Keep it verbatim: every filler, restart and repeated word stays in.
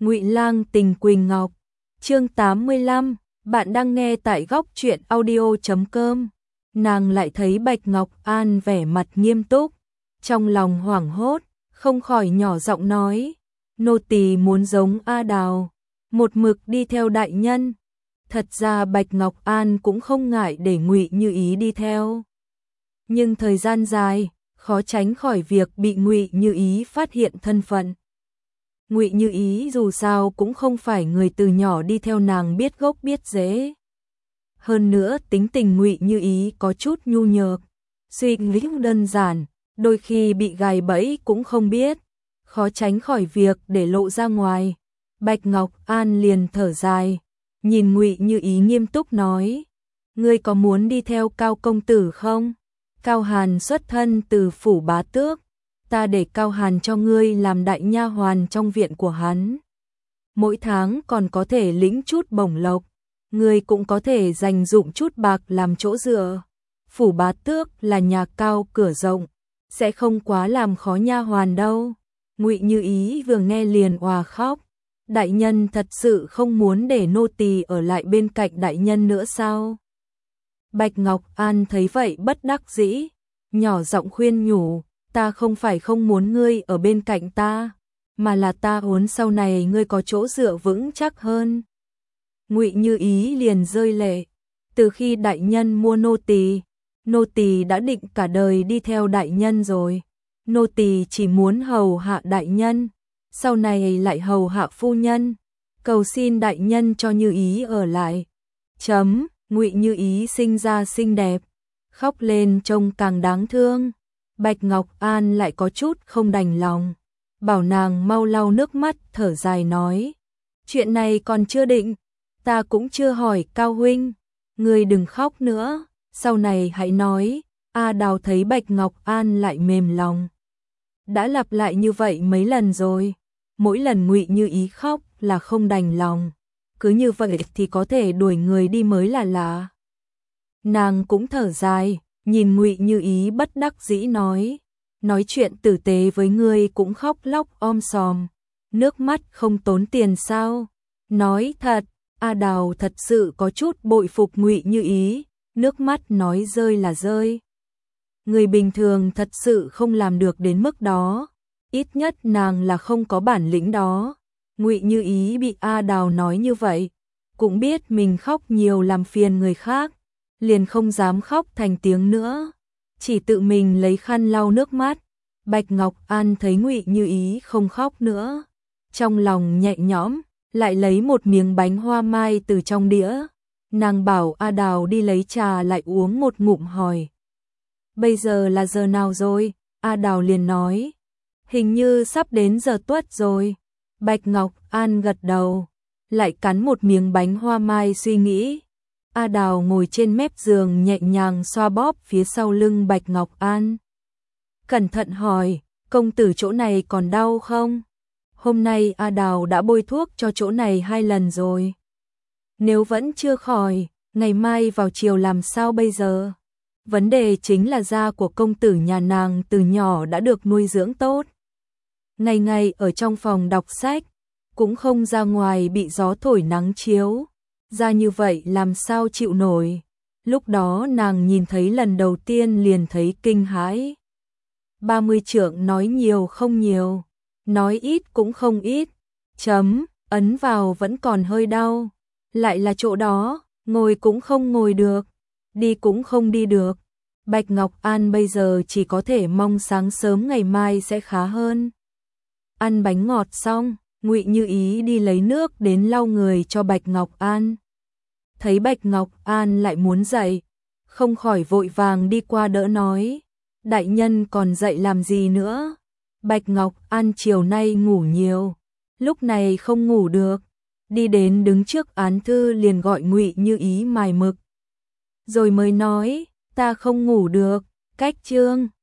Ngụy Lang tình Quỳnh Ngọc. Chương tám mươi lăm, bạn đang nghe tại góc truyện audio chấm com. Nàng lại thấy Bạch Ngọc An vẻ mặt nghiêm túc, trong lòng hoảng hốt, không khỏi nhỏ giọng nói: "Nô tỳ muốn giống A Đào, một mực đi theo đại nhân." Thật ra Bạch Ngọc An cũng không ngại để Ngụy Như Ý đi theo, nhưng thời gian dài, khó tránh khỏi việc bị Ngụy Như Ý phát hiện thân phận. Ngụy Như Ý dù sao cũng không phải người từ nhỏ đi theo nàng biết gốc biết rễ. Hơn nữa tính tình Ngụy Như Ý có chút nhu nhược, suy nghĩ đơn giản, đôi khi bị gài bẫy cũng không biết, khó tránh khỏi việc để lộ ra ngoài. Bạch Ngọc An liền thở dài, nhìn Ngụy Như Ý nghiêm túc nói: "Ngươi có muốn đi theo Cao công tử không? Cao Hàn xuất thân từ phủ bá tước, ta để Cao Hàn cho ngươi làm đại nha hoàn trong viện của hắn. Mỗi tháng còn có thể lĩnh chút bổng lộc, ngươi cũng có thể dành dụm chút bạc làm chỗ dựa. Phủ bá tước là nhà cao cửa rộng, sẽ không quá làm khó nha hoàn đâu." Ngụy Như Ý vừa nghe liền òa khóc: "Đại nhân thật sự không muốn để nô tỳ ở lại bên cạnh đại nhân nữa sao?" Bạch Ngọc An thấy vậy bất đắc dĩ, nhỏ giọng khuyên nhủ: "Ta không phải không muốn ngươi ở bên cạnh ta, mà là ta muốn sau này ngươi có chỗ dựa vững chắc hơn." Ngụy Như Ý liền rơi lệ: "Từ khi đại nhân mua nô tỳ, nô tỳ đã định cả đời đi theo đại nhân rồi. Nô tỳ chỉ muốn hầu hạ đại nhân, sau này lại hầu hạ phu nhân, cầu xin đại nhân cho Như Ý ở lại." Chấm, Ngụy Như Ý sinh ra xinh đẹp, khóc lên trông càng đáng thương. Bạch Ngọc An lại có chút không đành lòng, bảo nàng mau lau nước mắt, thở dài nói: "Chuyện này còn chưa định, ta cũng chưa hỏi Cao huynh, ngươi đừng khóc nữa, sau này hãy nói." A Đào thấy Bạch Ngọc An lại mềm lòng, đã lặp lại như vậy mấy lần rồi, mỗi lần Ngụy Như Ý khóc là không đành lòng, cứ như vậy thì có thể đuổi người đi mới là lạ. Nàng cũng thở dài, nhìn Ngụy Như Ý bất đắc dĩ nói: "Nói chuyện tử tế với ngươi cũng khóc lóc om sòm, nước mắt không tốn tiền sao?" Nói thật, A Đào thật sự có chút bội phục Ngụy Như Ý, nước mắt nói rơi là rơi. Người bình thường thật sự không làm được đến mức đó, ít nhất nàng là không có bản lĩnh đó. Ngụy Như Ý bị A Đào nói như vậy, cũng biết mình khóc nhiều làm phiền người khác, liền không dám khóc thành tiếng nữa, chỉ tự mình lấy khăn lau nước mắt. Bạch Ngọc An thấy Ngụy Như Ý không khóc nữa, trong lòng nhẹ nhõm, lại lấy một miếng bánh hoa mai từ trong đĩa. Nàng bảo A Đào đi lấy trà lại uống một ngụm, hỏi: "Bây giờ là giờ nào rồi?" A Đào liền nói: "Hình như sắp đến giờ tuất rồi." Bạch Ngọc An gật đầu, lại cắn một miếng bánh hoa mai suy nghĩ. A Đào ngồi trên mép giường nhẹ nhàng xoa bóp phía sau lưng Bạch Ngọc An, cẩn thận hỏi: "Công tử chỗ này còn đau không?" Hôm nay A Đào đã bôi thuốc cho chỗ này hai lần rồi. Nếu vẫn chưa khỏi, ngày mai vào chiều làm sao bây giờ? Vấn đề chính là da của công tử nhà nàng từ nhỏ đã được nuôi dưỡng tốt, ngày ngày ở trong phòng đọc sách, cũng không ra ngoài bị gió thổi nắng chiếu, da như vậy làm sao chịu nổi. Lúc đó nàng nhìn thấy lần đầu tiên liền thấy kinh hãi. ba mươi trượng nói nhiều không nhiều, nói ít cũng không ít. Chấm, ấn vào vẫn còn hơi đau, lại là chỗ đó, ngồi cũng không ngồi được, đi cũng không đi được. Bạch Ngọc An bây giờ chỉ có thể mong sáng sớm ngày mai sẽ khá hơn. Ăn bánh ngọt xong, Ngụy Như Ý đi lấy nước đến lau người cho Bạch Ngọc An. Thấy Bạch Ngọc An lại muốn dậy, không khỏi vội vàng đi qua đỡ nói: "Đại nhân còn dậy làm gì nữa?" Bạch Ngọc An chiều nay ngủ nhiều, lúc này không ngủ được, đi đến đứng trước án thư liền gọi Ngụy Như Ý mài mực, rồi mới nói: "Ta không ngủ được, cách chương."